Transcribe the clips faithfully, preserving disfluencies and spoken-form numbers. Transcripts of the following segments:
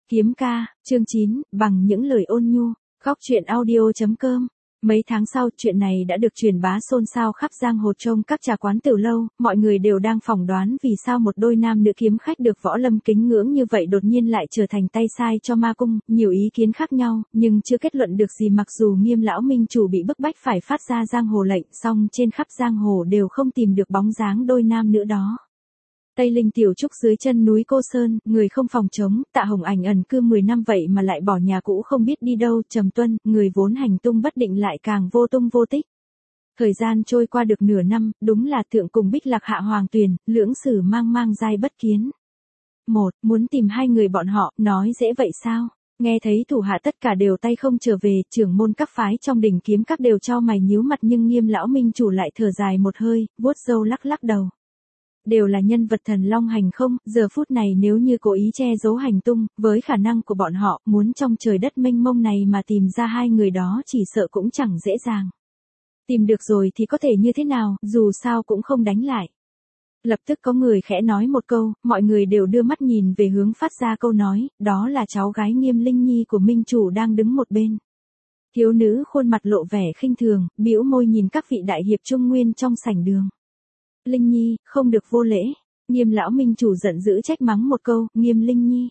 Kiếm ca, chương chín, bằng những lời ôn nhu, góc truyện audio.com. Mấy tháng sau, chuyện này đã được truyền bá xôn xao khắp giang hồ trong các trà quán tiểu lâu, mọi người đều đang phỏng đoán vì sao một đôi nam nữ kiếm khách được võ lâm kính ngưỡng như vậy đột nhiên lại trở thành tay sai cho ma cung, nhiều ý kiến khác nhau, nhưng chưa kết luận được gì mặc dù Nghiêm lão minh chủ bị bức bách phải phát ra giang hồ lệnh, song trên khắp giang hồ đều không tìm được bóng dáng đôi nam nữ đó. Tây Linh tiểu trúc dưới chân núi Cô Sơn, người không phòng chống, Tạ Hồng Ảnh ẩn cư mười năm vậy mà lại bỏ nhà cũ không biết đi đâu, Trầm Tuân, người vốn hành tung bất định lại càng vô tung vô tích. Thời gian trôi qua được nửa năm, đúng là thượng cùng Bích Lạc hạ hoàng tuyền, lưỡng sử mang mang giai bất kiến. Một, muốn tìm hai người bọn họ, nói dễ vậy sao? Nghe thấy thủ hạ tất cả đều tay không trở về, trưởng môn các phái trong đỉnh kiếm các đều cho mày nhíu mặt nhưng Nghiêm lão minh chủ lại thở dài một hơi, vuốt râu lắc lắc đầu. Đều là nhân vật thần long hành không, giờ phút này nếu như cố ý che giấu hành tung, với khả năng của bọn họ, muốn trong trời đất mênh mông này mà tìm ra hai người đó chỉ sợ cũng chẳng dễ dàng. Tìm được rồi thì có thể như thế nào, dù sao cũng không đánh lại. Lập tức có người khẽ nói một câu, mọi người đều đưa mắt nhìn về hướng phát ra câu nói, đó là cháu gái Nghiêm Linh Nhi của minh chủ đang đứng một bên. Thiếu nữ khuôn mặt lộ vẻ khinh thường, bĩu môi nhìn các vị đại hiệp trung nguyên trong sảnh đường. Linh Nhi, không được vô lễ. Nghiêm lão minh chủ giận dữ trách mắng một câu, Nghiêm Linh Nhi.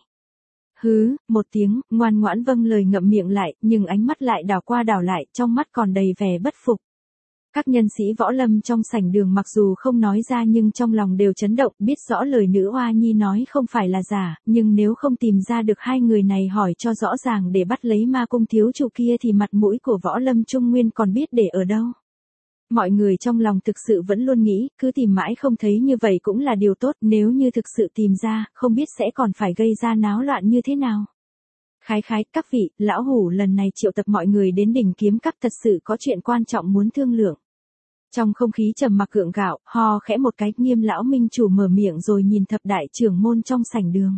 Hứ, một tiếng, ngoan ngoãn vâng lời ngậm miệng lại, nhưng ánh mắt lại đảo qua đảo lại, trong mắt còn đầy vẻ bất phục. Các nhân sĩ võ lâm trong sảnh đường mặc dù không nói ra nhưng trong lòng đều chấn động, biết rõ lời nữ oa nhi nói không phải là giả, nhưng nếu không tìm ra được hai người này hỏi cho rõ ràng để bắt lấy ma cung thiếu chủ kia thì mặt mũi của võ lâm trung nguyên còn biết để ở đâu. Mọi người trong lòng thực sự vẫn luôn nghĩ, cứ tìm mãi không thấy như vậy cũng là điều tốt, nếu như thực sự tìm ra, không biết sẽ còn phải gây ra náo loạn như thế nào. Khái khái, các vị, lão hủ lần này triệu tập mọi người đến đỉnh kiếm các thật sự có chuyện quan trọng muốn thương lượng. Trong không khí trầm mặc gượng gạo, ho khẽ một cái, Nghiêm lão minh chủ mở miệng rồi nhìn thập đại trưởng môn trong sảnh đường.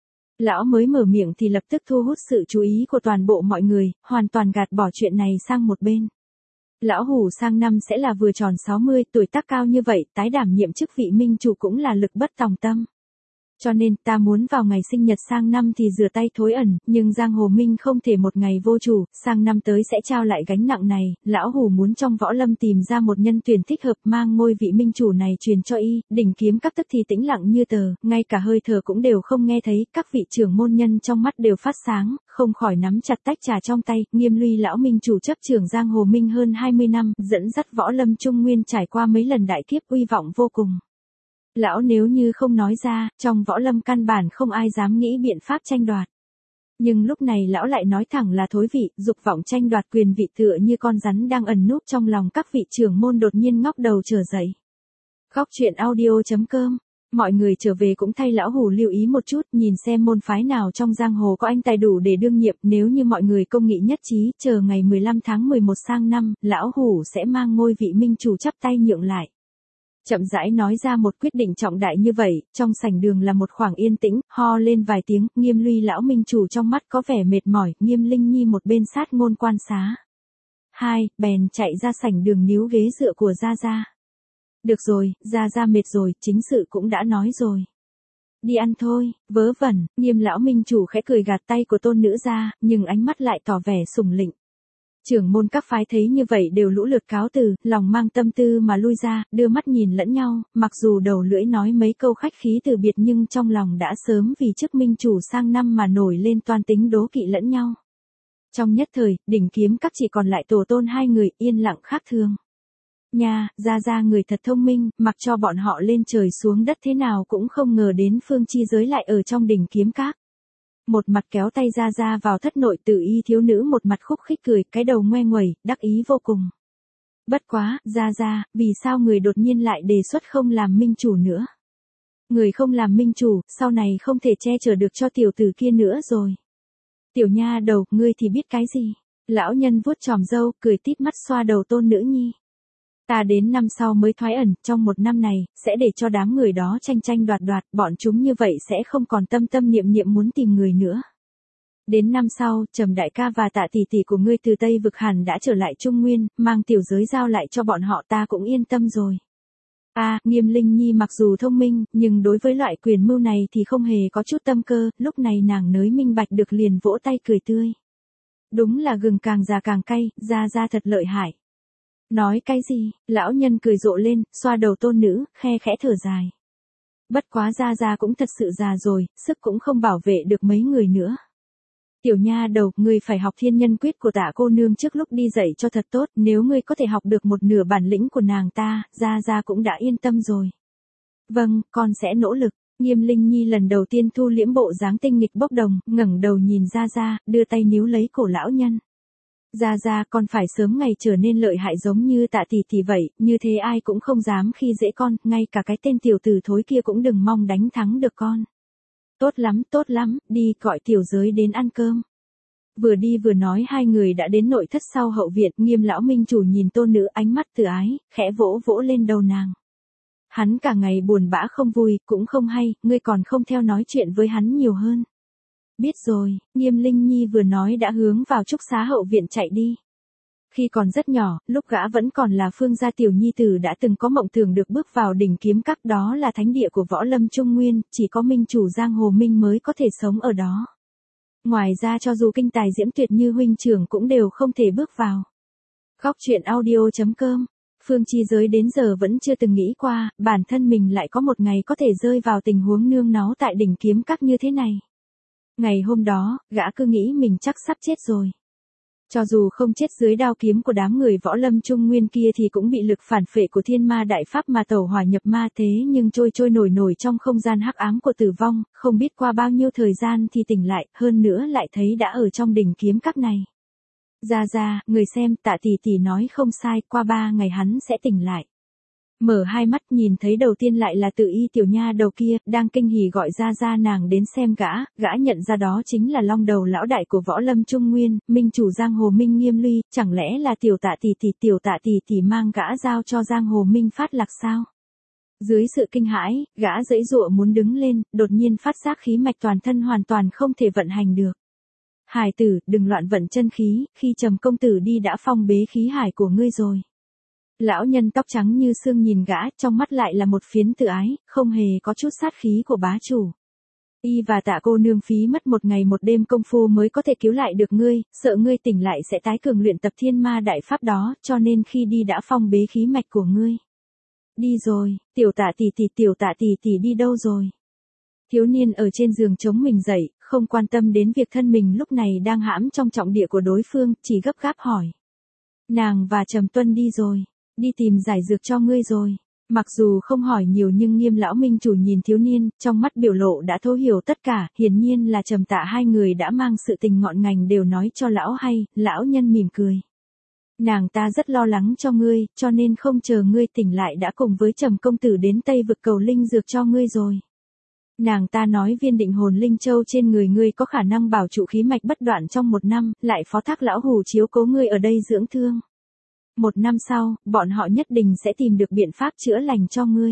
Lão mới mở miệng thì lập tức thu hút sự chú ý của toàn bộ mọi người, hoàn toàn gạt bỏ chuyện này sang một bên. Lão hủ sang năm sẽ là vừa tròn sáu mươi, tuổi tác cao như vậy, tái đảm nhiệm chức vị minh chủ cũng là lực bất tòng tâm. Cho nên, ta muốn vào ngày sinh nhật sang năm thì rửa tay thối ẩn, nhưng giang hồ minh không thể một ngày vô chủ, sang năm tới sẽ trao lại gánh nặng này, lão hủ muốn trong võ lâm tìm ra một nhân tuyển thích hợp mang ngôi vị minh chủ này truyền cho y, đỉnh kiếm các tức thì tĩnh lặng như tờ, ngay cả hơi thở cũng đều không nghe thấy, các vị trưởng môn nhân trong mắt đều phát sáng, không khỏi nắm chặt tách trà trong tay, Nghiêm Luy lão minh chủ chấp trưởng giang hồ minh hơn hai mươi năm, dẫn dắt võ lâm trung nguyên trải qua mấy lần đại kiếp uy vọng vô cùng. Lão nếu như không nói ra, trong võ lâm căn bản không ai dám nghĩ biện pháp tranh đoạt. Nhưng lúc này lão lại nói thẳng là thối vị, dục vọng tranh đoạt quyền vị tựa như con rắn đang ẩn núp trong lòng các vị trưởng môn đột nhiên ngóc đầu trở dậy. Góc truyện audio.com. Mọi người trở về cũng thay lão hủ lưu ý một chút, nhìn xem môn phái nào trong giang hồ có anh tài đủ để đương nhiệm, nếu như mọi người công nghị nhất trí, chờ ngày mười lăm tháng mười một sang năm, lão hủ sẽ mang ngôi vị minh chủ chắp tay nhượng lại. Chậm rãi nói ra một quyết định trọng đại như vậy, trong sảnh đường là một khoảng yên tĩnh, ho lên vài tiếng, Nghiêm Luy lão minh chủ trong mắt có vẻ mệt mỏi, Nghiêm Linh Nhi một bên sát ngôn quan xá. Hai, bèn chạy ra sảnh đường níu ghế dựa của Gia Gia. Được rồi, Gia Gia mệt rồi, chính sự cũng đã nói rồi. Đi ăn thôi, vớ vẩn, Nghiêm lão minh chủ khẽ cười gạt tay của tôn nữ ra, nhưng ánh mắt lại tỏ vẻ sủng lịnh. Trưởng môn các phái thấy như vậy đều lũ lượt cáo từ, lòng mang tâm tư mà lui ra, đưa mắt nhìn lẫn nhau, mặc dù đầu lưỡi nói mấy câu khách khí từ biệt nhưng trong lòng đã sớm vì chức minh chủ sang năm mà nổi lên toan tính đố kỵ lẫn nhau. Trong nhất thời, đỉnh kiếm các chỉ còn lại tổ tôn hai người, yên lặng khác thường. Nha, Gia Gia người thật thông minh, mặc cho bọn họ lên trời xuống đất thế nào cũng không ngờ đến phương chi giới lại ở trong đỉnh kiếm các. Một mặt kéo tay Gia Gia vào thất nội tự y thiếu nữ một mặt khúc khích cười, cái đầu ngoe nguẩy, đắc ý vô cùng. Bất quá, Gia Gia, vì sao người đột nhiên lại đề xuất không làm minh chủ nữa? Người không làm minh chủ, sau này không thể che chở được cho tiểu tử kia nữa rồi. Tiểu nha đầu, ngươi thì biết cái gì? Lão nhân vuốt chòm râu, cười tít mắt xoa đầu tôn nữ nhi. Ta đến năm sau mới thoái ẩn, trong một năm này, sẽ để cho đám người đó tranh tranh đoạt đoạt, bọn chúng như vậy sẽ không còn tâm tâm niệm niệm muốn tìm người nữa. Đến năm sau, Trầm đại ca và Tạ tỷ tỷ của ngươi từ Tây vực hẳn đã trở lại Trung Nguyên, mang tiểu giới giao lại cho bọn họ ta cũng yên tâm rồi. À, Nghiêm Linh Nhi mặc dù thông minh, nhưng đối với loại quyền mưu này thì không hề có chút tâm cơ, lúc này nàng nới minh bạch được liền vỗ tay cười tươi. Đúng là gừng càng già càng cay, Gia Gia thật lợi hại. Nói cái gì, lão nhân cười rộ lên, xoa đầu tôn nữ, khe khẽ thở dài. Bất quá Gia Gia cũng thật sự già rồi, sức cũng không bảo vệ được mấy người nữa. Tiểu nha đầu, ngươi phải học thiên nhân quyết của Tạ cô nương trước lúc đi dạy cho thật tốt, nếu ngươi có thể học được một nửa bản lĩnh của nàng ta, Gia Gia cũng đã yên tâm rồi. Vâng, con sẽ nỗ lực. Nghiêm Linh Nhi lần đầu tiên thu liễm bộ dáng tinh nghịch bốc đồng, ngẩng đầu nhìn Gia Gia, đưa tay níu lấy cổ lão nhân. Gia Gia, con phải sớm ngày trở nên lợi hại giống như Tạ tỷ tỷ vậy, như thế ai cũng không dám khi dễ con, ngay cả cái tên tiểu tử thối kia cũng đừng mong đánh thắng được con. Tốt lắm, tốt lắm, đi gọi tiểu giới đến ăn cơm. Vừa đi vừa nói hai người đã đến nội thất sau hậu viện, Nghiêm lão minh chủ nhìn tôn nữ ánh mắt từ ái, khẽ vỗ vỗ lên đầu nàng. Hắn cả ngày buồn bã không vui, cũng không hay, ngươi còn không theo nói chuyện với hắn nhiều hơn. Biết rồi, Nghiêm Linh Nhi vừa nói đã hướng vào trúc xá hậu viện chạy đi. Khi còn rất nhỏ, lúc gã vẫn còn là Phương gia tiểu nhi tử đã từng có mộng tưởng được bước vào đỉnh kiếm các, đó là thánh địa của võ lâm Trung Nguyên, chỉ có minh chủ giang hồ Minh mới có thể sống ở đó. Ngoài ra cho dù kinh tài diễm tuyệt như huynh trưởng cũng đều không thể bước vào. Góc truyện audio chấm com. Phương Chi Giới đến giờ vẫn chưa từng nghĩ qua, bản thân mình lại có một ngày có thể rơi vào tình huống nương náu tại đỉnh kiếm các như thế này. Ngày hôm đó, gã cứ nghĩ mình chắc sắp chết rồi. Cho dù không chết dưới đao kiếm của đám người võ lâm Trung Nguyên kia thì cũng bị lực phản phệ của thiên ma đại pháp mà tẩu hỏa nhập ma, thế nhưng trôi trôi nổi nổi trong không gian hắc ám của tử vong, không biết qua bao nhiêu thời gian thì tỉnh lại, hơn nữa lại thấy đã ở trong đỉnh kiếm các này. Gia Gia, người xem, Tạ tỷ tỷ nói không sai, qua ba ngày hắn sẽ tỉnh lại. Mở hai mắt nhìn thấy đầu tiên lại là Tự Y tiểu nha đầu kia, đang kinh hỉ gọi Gia Gia nàng đến xem gã, gã nhận ra đó chính là long đầu lão đại của võ lâm Trung Nguyên, minh chủ giang hồ Minh Nghiêm Luy, chẳng lẽ là tiểu Tạ tỷ tỷ tiểu Tạ tỷ tỷ mang gã giao cho giang hồ Minh phát lạc sao? Dưới sự kinh hãi, gã giãy giụa muốn đứng lên, đột nhiên phát giác khí mạch toàn thân hoàn toàn không thể vận hành được. Hải tử, đừng loạn vận chân khí, khi Trầm công tử đi đã phong bế khí hải của ngươi rồi. Lão nhân tóc trắng như sương nhìn gã, trong mắt lại là một phiến tự ái, không hề có chút sát khí của bá chủ. Y và Tạ cô nương phí mất một ngày một đêm công phu mới có thể cứu lại được ngươi, sợ ngươi tỉnh lại sẽ tái cường luyện tập thiên ma đại pháp đó, cho nên khi đi đã phong bế khí mạch của ngươi. Đi rồi, tiểu Tạ tỷ tỷ tiểu Tạ tỷ tỷ đi đâu rồi? Thiếu niên ở trên giường chống mình dậy, không quan tâm đến việc thân mình lúc này đang hãm trong trọng địa của đối phương, chỉ gấp gáp hỏi. Nàng và Trầm Tuân đi rồi, đi tìm giải dược cho ngươi rồi. Mặc dù không hỏi nhiều nhưng Nghiêm lão minh chủ nhìn thiếu niên, trong mắt biểu lộ đã thấu hiểu tất cả, hiển nhiên là Trầm Tạ hai người đã mang sự tình ngọn ngành đều nói cho lão hay, lão nhân mỉm cười. Nàng ta rất lo lắng cho ngươi, cho nên không chờ ngươi tỉnh lại đã cùng với Trầm công tử đến Tây vực cầu linh dược cho ngươi rồi. Nàng ta nói viên định hồn linh châu trên người ngươi có khả năng bảo trụ khí mạch bất đoạn trong một năm, lại phó thác lão hủ chiếu cố ngươi ở đây dưỡng thương. Một năm sau, bọn họ nhất định sẽ tìm được biện pháp chữa lành cho ngươi.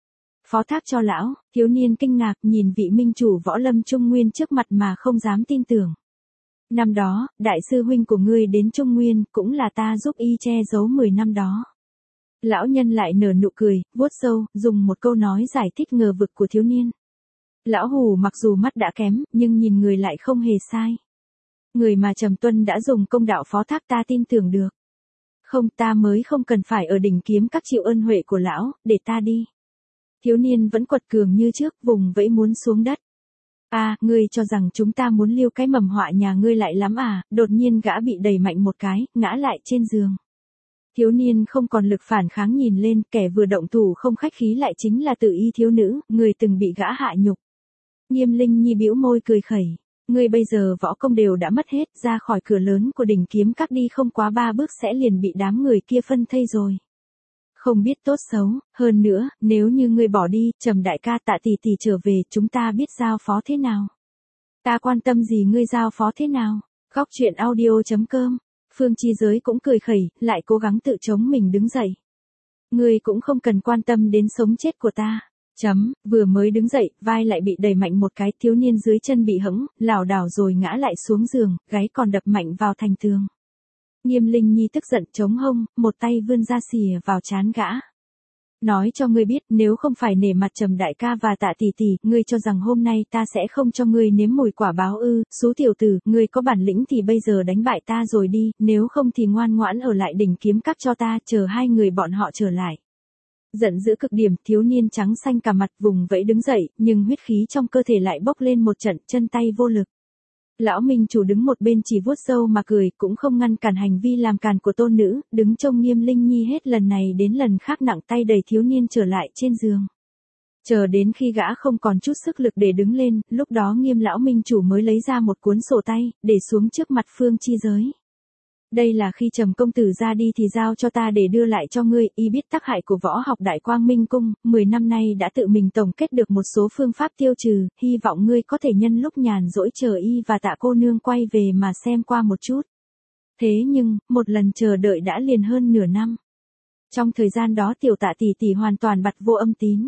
Phó thác cho lão, thiếu niên kinh ngạc nhìn vị minh chủ võ lâm Trung Nguyên trước mặt mà không dám tin tưởng. Năm đó, đại sư huynh của ngươi đến Trung Nguyên, cũng là ta giúp y che giấu mười năm đó. Lão nhân lại nở nụ cười, vuốt râu, dùng một câu nói giải thích ngờ vực của thiếu niên. Lão hủ mặc dù mắt đã kém, nhưng nhìn người lại không hề sai. Người mà Trầm Tuân đã dùng công đạo phó thác ta tin tưởng được. Không, ta mới không cần phải ở đỉnh kiếm các chịu ơn huệ của lão, để ta đi. Thiếu niên vẫn quật cường như trước, vùng vẫy muốn xuống đất. À, ngươi cho rằng chúng ta muốn lưu cái mầm họa nhà ngươi lại lắm à, đột nhiên gã bị đẩy mạnh một cái, ngã lại trên giường. Thiếu niên không còn lực phản kháng nhìn lên, kẻ vừa động thủ không khách khí lại chính là Tự Y thiếu nữ, người từng bị gã hạ nhục. Nghiêm Linh Nhi bĩu môi cười khẩy. Ngươi bây giờ võ công đều đã mất hết, ra khỏi cửa lớn của đỉnh kiếm các đi không quá ba bước sẽ liền bị đám người kia phân thây rồi. Không biết tốt xấu, hơn nữa, nếu như ngươi bỏ đi, Trầm đại ca Tạ tỷ tỷ trở về, chúng ta biết giao phó thế nào. Ta quan tâm gì ngươi giao phó thế nào. Góc truyện audio chấm com. Phương Chi Giới cũng cười khẩy, lại cố gắng tự chống mình đứng dậy. Ngươi cũng không cần quan tâm đến sống chết của ta. Chấm, vừa mới đứng dậy, vai lại bị đẩy mạnh một cái, thiếu niên dưới chân bị hẫng, lảo đảo rồi ngã lại xuống giường, gáy còn đập mạnh vào thành tường. Nghiêm Linh Nhi tức giận chống hông, một tay vươn ra xìa vào trán gã. Nói cho ngươi biết, nếu không phải nể mặt Trầm đại ca và Tạ tỷ tỷ, ngươi cho rằng hôm nay ta sẽ không cho ngươi nếm mùi quả báo ư? Số tiểu tử, ngươi có bản lĩnh thì bây giờ đánh bại ta rồi đi, nếu không thì ngoan ngoãn ở lại đỉnh kiếm các cho ta, chờ hai người bọn họ trở lại. Giận dữ cực điểm, thiếu niên trắng xanh cả mặt, vùng vẫy đứng dậy, nhưng huyết khí trong cơ thể lại bốc lên một trận, chân tay vô lực. Lão Minh Chủ đứng một bên chỉ vuốt râu mà cười, cũng không ngăn cản hành vi làm càn của tôn nữ, đứng trông Nghiêm Linh Nhi hết lần này đến lần khác nặng tay đẩy thiếu niên trở lại trên giường. Chờ đến khi gã không còn chút sức lực để đứng lên, lúc đó Nghiêm lão Minh Chủ mới lấy ra một cuốn sổ tay, để xuống trước mặt Phương Chi Giới. Đây là khi Trầm công tử ra đi thì giao cho ta để đưa lại cho ngươi, y biết tác hại của võ học Đại Quang Minh Cung, mười năm nay đã tự mình tổng kết được một số phương pháp tiêu trừ, hy vọng ngươi có thể nhân lúc nhàn rỗi chờ y và Tạ cô nương quay về mà xem qua một chút. Thế nhưng, một lần chờ đợi đã liền hơn nửa năm. Trong thời gian đó tiểu Tạ tỷ tỷ hoàn toàn bặt vô âm tín.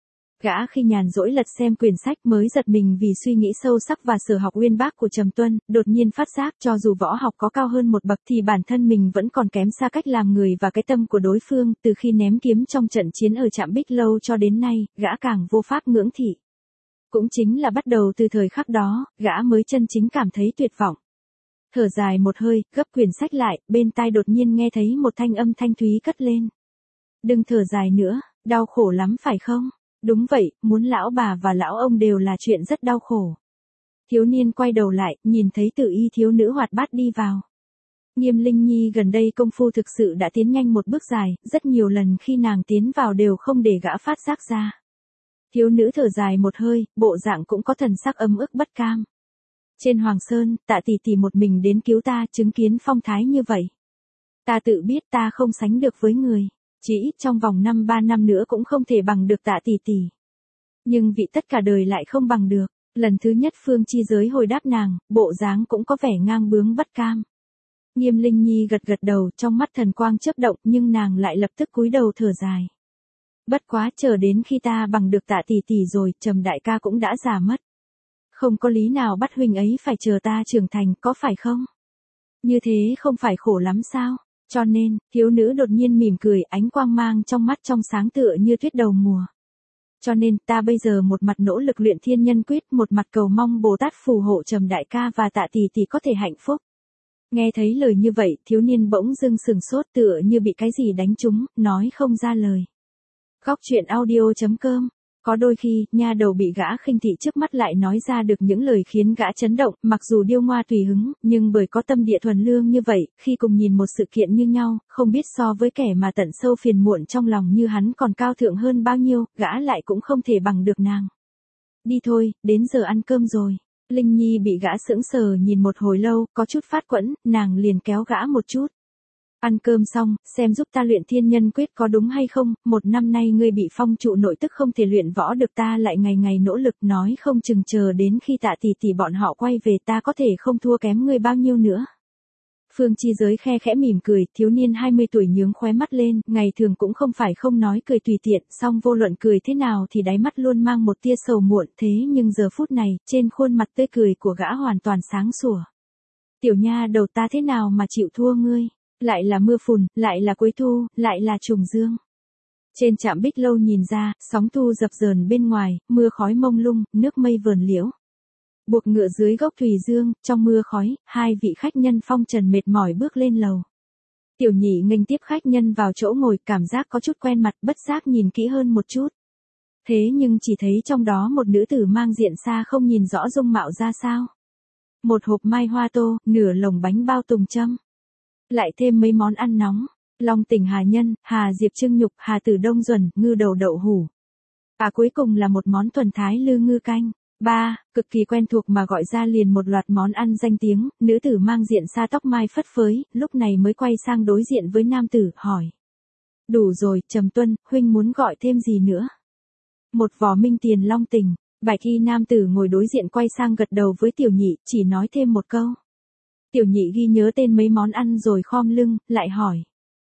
Gã khi nhàn rỗi lật xem quyển sách mới giật mình vì suy nghĩ sâu sắc và sở học uyên bác của Trầm Tuân, đột nhiên phát giác cho dù võ học có cao hơn một bậc thì bản thân mình vẫn còn kém xa cách làm người và cái tâm của đối phương, từ khi ném kiếm trong trận chiến ở Trạm Bích Lâu cho đến nay, gã càng vô pháp ngưỡng thị. Cũng chính là bắt đầu từ thời khắc đó, gã mới chân chính cảm thấy tuyệt vọng. Thở dài một hơi, gấp quyển sách lại, bên tai đột nhiên nghe thấy một thanh âm thanh thúy cất lên. Đừng thở dài nữa, đau khổ lắm phải không? Đúng vậy, muốn lão bà và lão ông đều là chuyện rất đau khổ. Thiếu niên quay đầu lại, nhìn thấy Tử Y thiếu nữ hoạt bát đi vào. Nghiêm Linh Nhi gần đây công phu thực sự đã tiến nhanh một bước dài, rất nhiều lần khi nàng tiến vào đều không để gã phát giác ra. Thiếu nữ thở dài một hơi, bộ dạng cũng có thần sắc ấm ức bất cam. Trên Hoàng Sơn, Tạ tỷ tỷ một mình đến cứu ta, chứng kiến phong thái như vậy. Ta tự biết ta không sánh được với người. Chỉ ít trong vòng năm ba năm nữa cũng không thể bằng được Tạ tỷ tỷ. Nhưng vị tất cả đời lại không bằng được. Lần thứ nhất Phương Chi Giới hồi đáp nàng, bộ dáng cũng có vẻ ngang bướng bất cam. Nghiêm Linh Nhi gật gật đầu, trong mắt thần quang chớp động, nhưng nàng lại lập tức cúi đầu thở dài. Bất quá, chờ đến khi ta bằng được Tạ tỷ tỷ rồi, Trầm đại ca cũng đã già mất. Không có lý nào bắt huynh ấy phải chờ ta trưởng thành, có phải không? Như thế không phải khổ lắm sao? Cho nên, thiếu nữ đột nhiên mỉm cười, ánh quang mang trong mắt trong sáng tựa như tuyết đầu mùa. Cho nên, ta bây giờ một mặt nỗ lực luyện thiên nhân quyết, một mặt cầu mong Bồ Tát phù hộ Trầm đại ca và Tạ tỷ tỷ có thể hạnh phúc. Nghe thấy lời như vậy, thiếu niên bỗng dưng sừng sốt tựa như bị cái gì đánh trúng, nói không ra lời. Góc truyện audio chấm com. Có đôi khi, nha đầu bị gã khinh thị trước mắt lại nói ra được những lời khiến gã chấn động, mặc dù điêu ngoa tùy hứng, nhưng bởi có tâm địa thuần lương như vậy, khi cùng nhìn một sự kiện như nhau, không biết so với kẻ mà tận sâu phiền muộn trong lòng như hắn còn cao thượng hơn bao nhiêu, gã lại cũng không thể bằng được nàng. Đi thôi, đến giờ ăn cơm rồi. Linh Nhi bị gã sững sờ nhìn một hồi lâu, có chút phát quẫn, nàng liền kéo gã một chút. Ăn cơm xong, xem giúp ta luyện thiên nhân quyết có đúng hay không, một năm nay ngươi bị phong trụ nội tức không thể luyện võ được, ta lại ngày ngày nỗ lực, nói không chừng chờ đến khi Tạ tỷ tỷ bọn họ quay về ta có thể không thua kém ngươi bao nhiêu nữa. Phương Chi Giới khe khẽ mỉm cười, thiếu niên hai mươi tuổi nhướng khóe mắt lên, ngày thường cũng không phải không nói cười tùy tiện, song vô luận cười thế nào thì đáy mắt luôn mang một tia sầu muộn, thế nhưng giờ phút này, trên khuôn mặt tươi cười của gã hoàn toàn sáng sủa. Tiểu nha đầu, ta thế nào mà chịu thua ngươi? Lại là mưa phùn, lại là cuối thu, lại là trùng dương. Trên Trạm Bích Lâu nhìn ra, sóng thu dập dờn bên ngoài, mưa khói mông lung, nước mây vờn liễu. Buộc ngựa dưới gốc thùy dương, trong mưa khói, hai vị khách nhân phong trần mệt mỏi bước lên lầu. Tiểu Nhị nghênh tiếp khách nhân vào chỗ ngồi, cảm giác có chút quen mặt, bất giác nhìn kỹ hơn một chút. Thế nhưng chỉ thấy trong đó một nữ tử mang diện xa không nhìn rõ dung mạo ra sao. Một hộp mai hoa tô, nửa lồng bánh bao tùng châm. Lại thêm mấy món ăn nóng, long tỉnh hà nhân, hà diệp trưng nhục, hà tử đông duẩn, ngư đầu đậu hủ. À cuối cùng là một món thuần thái lư ngư canh. Ba, cực kỳ quen thuộc mà gọi ra liền một loạt món ăn danh tiếng, nữ tử mang diện sa tóc mai phất phới, lúc này mới quay sang đối diện với nam tử, hỏi. Đủ rồi, Trầm Tuân, huynh muốn gọi thêm gì nữa? Một vò minh tiền long tình, bạch y nam tử ngồi đối diện quay sang gật đầu với Tiểu Nhị, chỉ nói thêm một câu. Tiểu Nhị ghi nhớ tên mấy món ăn rồi khom lưng, lại hỏi.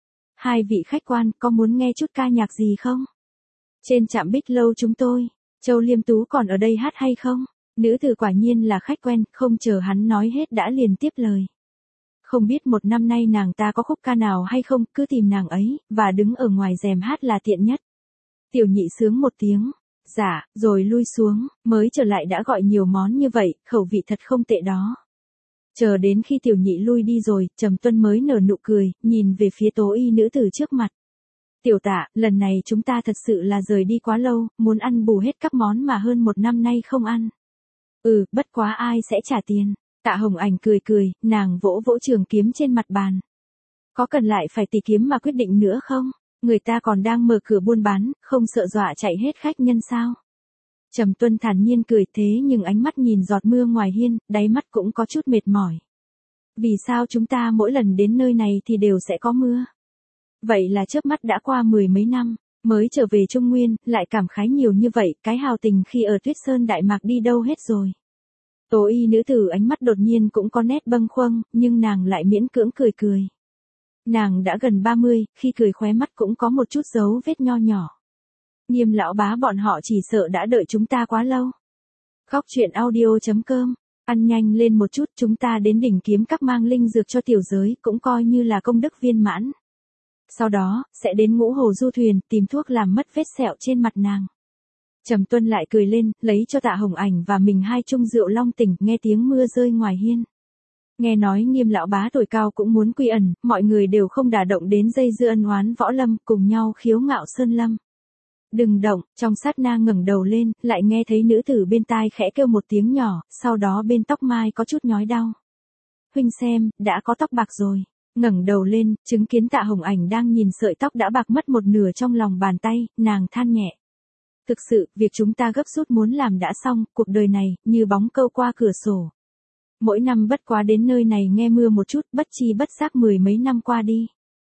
Hai vị khách quan, có muốn nghe chút ca nhạc gì không? Trên Trạm Bích Lâu chúng tôi, Châu Liêm Tú còn ở đây hát hay không? Nữ tử quả nhiên là khách quen, không chờ hắn nói hết đã liền tiếp lời. Không biết một năm nay nàng ta có khúc ca nào hay không, cứ tìm nàng ấy, và đứng ở ngoài rèm hát là tiện nhất. Tiểu nhị sướng một tiếng. Dạ, rồi lui xuống, mới trở lại đã gọi nhiều món như vậy, khẩu vị thật không tệ đó. Chờ đến khi tiểu nhị lui đi rồi, Trầm Tuân mới nở nụ cười, nhìn về phía tố y nữ tử trước mặt. Tiểu Tạ, lần này chúng ta thật sự là rời đi quá lâu, muốn ăn bù hết các món mà hơn một năm nay không ăn. Ừ, bất quá ai sẽ trả tiền. Tạ Hồng Ảnh cười cười, nàng vỗ vỗ trường kiếm trên mặt bàn. Có cần lại phải tỉ kiếm mà quyết định nữa không? Người ta còn đang mở cửa buôn bán, không sợ dọa chạy hết khách nhân sao? Trầm Tuân thản nhiên cười thế nhưng ánh mắt nhìn giọt mưa ngoài hiên, đáy mắt cũng có chút mệt mỏi. Vì sao chúng ta mỗi lần đến nơi này thì đều sẽ có mưa? Vậy là chớp mắt đã qua mười mấy năm, mới trở về Trung Nguyên, lại cảm khái nhiều như vậy, cái hào tình khi ở Tuyết Sơn Đại Mạc đi đâu hết rồi. Tố y nữ tử ánh mắt đột nhiên cũng có nét bâng khuâng, nhưng nàng lại miễn cưỡng cười cười. Nàng đã gần ba mươi, khi cười khóe mắt cũng có một chút dấu vết nho nhỏ. Nghiêm lão bá bọn họ chỉ sợ đã đợi chúng ta quá lâu. Khóc chuyện audio chấm com, ăn nhanh lên một chút, chúng ta đến đỉnh kiếm các mang linh dược cho tiểu giới, cũng coi như là công đức viên mãn. Sau đó, sẽ đến Ngũ Hồ du thuyền, tìm thuốc làm mất vết sẹo trên mặt nàng. Trầm Tuân lại cười lên, lấy cho Tạ Hồng Ảnh và mình hai chung rượu long tỉnh, nghe tiếng mưa rơi ngoài hiên. Nghe nói Nghiêm lão bá tuổi cao cũng muốn quy ẩn, mọi người đều không đả động đến dây dưa ân oán võ lâm, cùng nhau khiếu ngạo sơn lâm. Đừng động, trong sát na ngẩng đầu lên, lại nghe thấy nữ tử bên tai khẽ kêu một tiếng nhỏ, sau đó bên tóc mai có chút nhói đau. Huynh xem, đã có tóc bạc rồi. Ngẩng đầu lên, chứng kiến Tạ Hồng Ảnh đang nhìn sợi tóc đã bạc mất một nửa trong lòng bàn tay, nàng than nhẹ. Thực sự, việc chúng ta gấp rút muốn làm đã xong, cuộc đời này, như bóng câu qua cửa sổ. Mỗi năm bất quá đến nơi này nghe mưa một chút, bất chi bất giác mười mấy năm qua đi.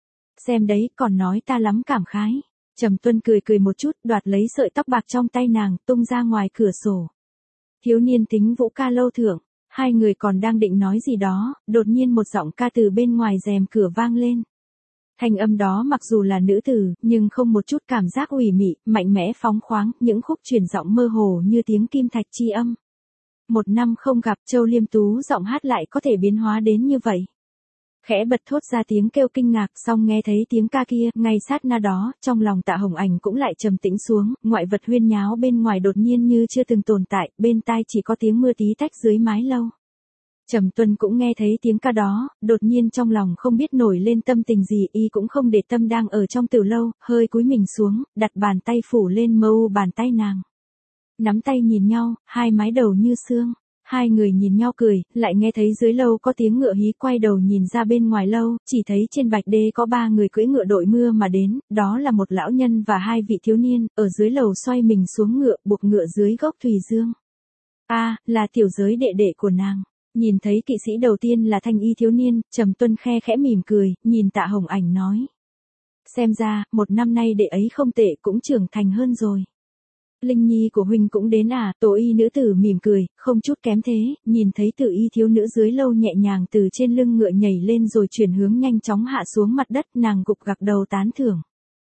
Xem đấy, còn nói ta lắm cảm khái. Trầm Tuân cười cười một chút, đoạt lấy sợi tóc bạc trong tay nàng, tung ra ngoài cửa sổ. Thiếu niên Tính Vũ ca lâu thượng, hai người còn đang định nói gì đó, đột nhiên một giọng ca từ bên ngoài rèm cửa vang lên. Thanh âm đó mặc dù là nữ tử, nhưng không một chút cảm giác ủy mị, mạnh mẽ phóng khoáng, những khúc truyền giọng mơ hồ như tiếng kim thạch chi âm. Một năm không gặp, Châu Liêm Tú giọng hát lại có thể biến hóa đến như vậy. Khẽ bật thốt ra tiếng kêu kinh ngạc, xong nghe thấy tiếng ca kia, ngay sát na đó, trong lòng Tạ Hồng Ảnh cũng lại trầm tĩnh xuống, ngoại vật huyên nháo bên ngoài đột nhiên như chưa từng tồn tại, bên tai chỉ có tiếng mưa tí tách dưới mái lâu. Trầm Tuân cũng nghe thấy tiếng ca đó, đột nhiên trong lòng không biết nổi lên tâm tình gì, y cũng không để tâm đang ở trong tiểu lâu, hơi cúi mình xuống, đặt bàn tay phủ lên mơ u bàn tay nàng. Nắm tay nhìn nhau, hai mái đầu như xương. Hai người nhìn nhau cười, lại nghe thấy dưới lâu có tiếng ngựa hí, quay đầu nhìn ra bên ngoài lâu, chỉ thấy trên bạch đê có ba người cưỡi ngựa đội mưa mà đến, đó là một lão nhân và hai vị thiếu niên, ở dưới lầu xoay mình xuống ngựa, buộc ngựa dưới gốc thùy dương. A, à, là tiểu giới đệ đệ của nàng. Nhìn thấy kỵ sĩ đầu tiên là thanh y thiếu niên, Trầm Tuân khe khẽ mỉm cười, nhìn Tạ Hồng Ảnh nói. Xem ra, một năm nay đệ ấy không tệ, cũng trưởng thành hơn rồi. Linh nhi của huynh cũng đến à, Tố y nữ tử mỉm cười, không chút kém thế, nhìn thấy Tử y thiếu nữ dưới lâu nhẹ nhàng từ trên lưng ngựa nhảy lên rồi chuyển hướng nhanh chóng hạ xuống mặt đất, nàng gục gặc đầu tán thưởng.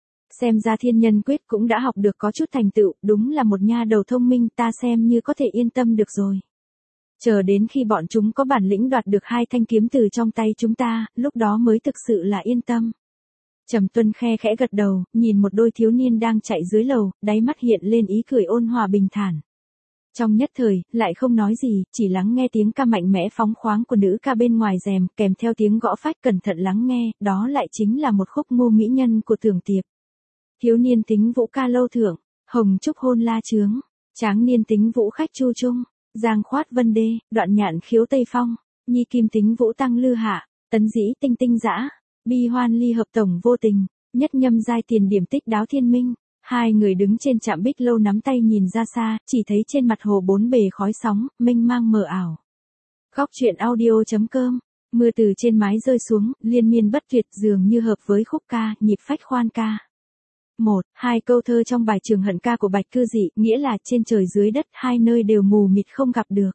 Xem ra thiên nhân quyết cũng đã học được có chút thành tựu, đúng là một nha đầu thông minh, ta xem như có thể yên tâm được rồi. Chờ đến khi bọn chúng có bản lĩnh đoạt được hai thanh kiếm từ trong tay chúng ta, lúc đó mới thực sự là yên tâm. Trầm Tuân khe khẽ gật đầu, nhìn một đôi thiếu niên đang chạy dưới lầu, đáy mắt hiện lên ý cười ôn hòa bình thản. Trong nhất thời, lại không nói gì, chỉ lắng nghe tiếng ca mạnh mẽ phóng khoáng của nữ ca bên ngoài rèm, kèm theo tiếng gõ phách cẩn thận lắng nghe, đó lại chính là một khúc Ngô mỹ nhân của Tưởng Tiệp. Thiếu niên Tính Vũ ca lâu thượng, hồng trúc hôn la trướng, tráng niên Tính Vũ khách chu trung, giang khoát vân đê, đoạn nhạn khiếu tây phong, nhi kim Tính Vũ tăng lư hạ, tấn dĩ tinh tinh dã. Bi hoan ly hợp tổng vô tình, nhất nhâm giai tiền điểm tích đáo thiên minh. Hai người đứng trên trạm bích lâu nắm tay nhìn ra xa, chỉ thấy trên mặt hồ bốn bề khói sóng, mênh mang mờ ảo. Khóc chuyện audio chấm com, mưa từ trên mái rơi xuống, liên miên bất tuyệt dường như hợp với khúc ca, nhịp phách khoan ca. Một, hai câu thơ trong bài Trường Hận ca của Bạch Cư Dị, nghĩa là trên trời dưới đất hai nơi đều mù mịt không gặp được.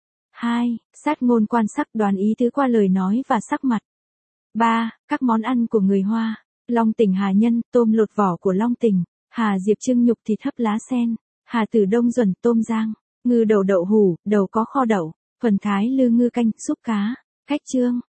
Hai, sát ngôn quan sắc đoán ý tứ qua lời nói và sắc mặt. Ba, các món ăn của người Hoa, long tỉnh hà nhân, tôm lột vỏ của long tỉnh, hà diệp trưng nhục thịt hấp lá sen, hà tử đông duẩn tôm rang, ngư đầu đậu hủ, đầu có kho đậu, phần thái lư ngư canh, súp cá, khách trương,